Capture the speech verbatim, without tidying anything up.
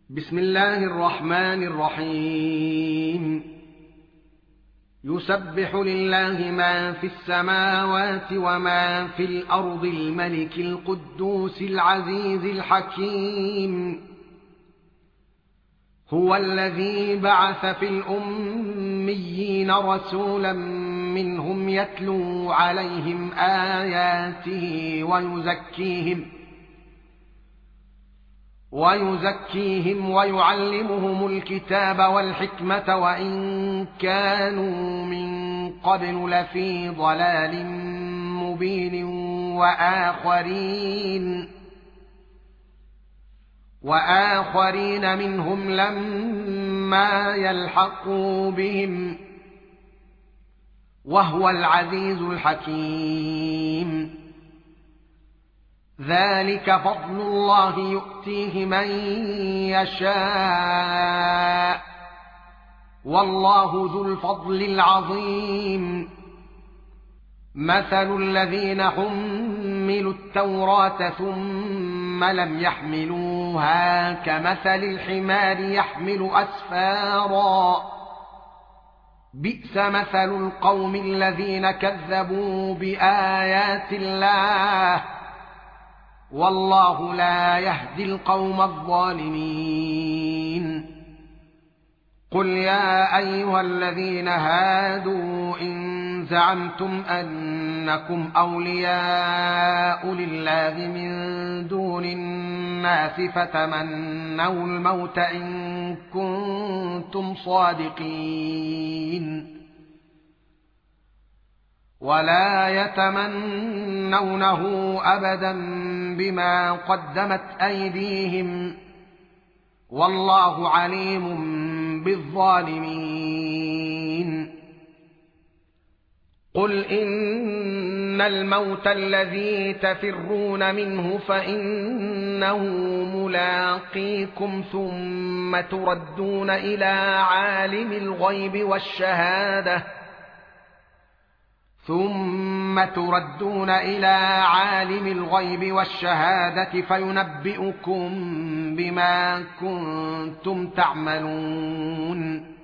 بسم الله الرحمن الرحيم يسبح لله ما في السماوات وما في الأرض الملك القدوس العزيز الحكيم هو الذي بعث في الأميين رسولا منهم يتلو عليهم آياته ويزكيهم ويزكيهم ويعلمهم الكتاب والحكمة وإن كانوا من قبل لفي ضلال مبين وآخرين وآخرين منهم لما يلحقوا بهم وهو العزيز الحكيم ذلك فضل الله يؤتيه من يشاء والله ذو الفضل العظيم مثل الذين حملوا التوراة ثم لم يحملوها كمثل الحمار يحمل أسفارا بئس مثل القوم الذين كذبوا بآيات الله والله لا يهدي القوم الظالمين قل يا ايها الذين هادوا ان زعمتم انكم اولياء لله من دون الناس فتمنوا الموت ان كنتم صادقين ولا يتمنونه ابدا بما قدمت ايديهم والله عليم بالظالمين قل ان الموت الذي تفرون منه فانه ملاقيكم ثم تردون الى عالم الغيب والشهاده ثم تردون إلى عالم الغيب والشهادة فينبئكم بما كنتم تعملون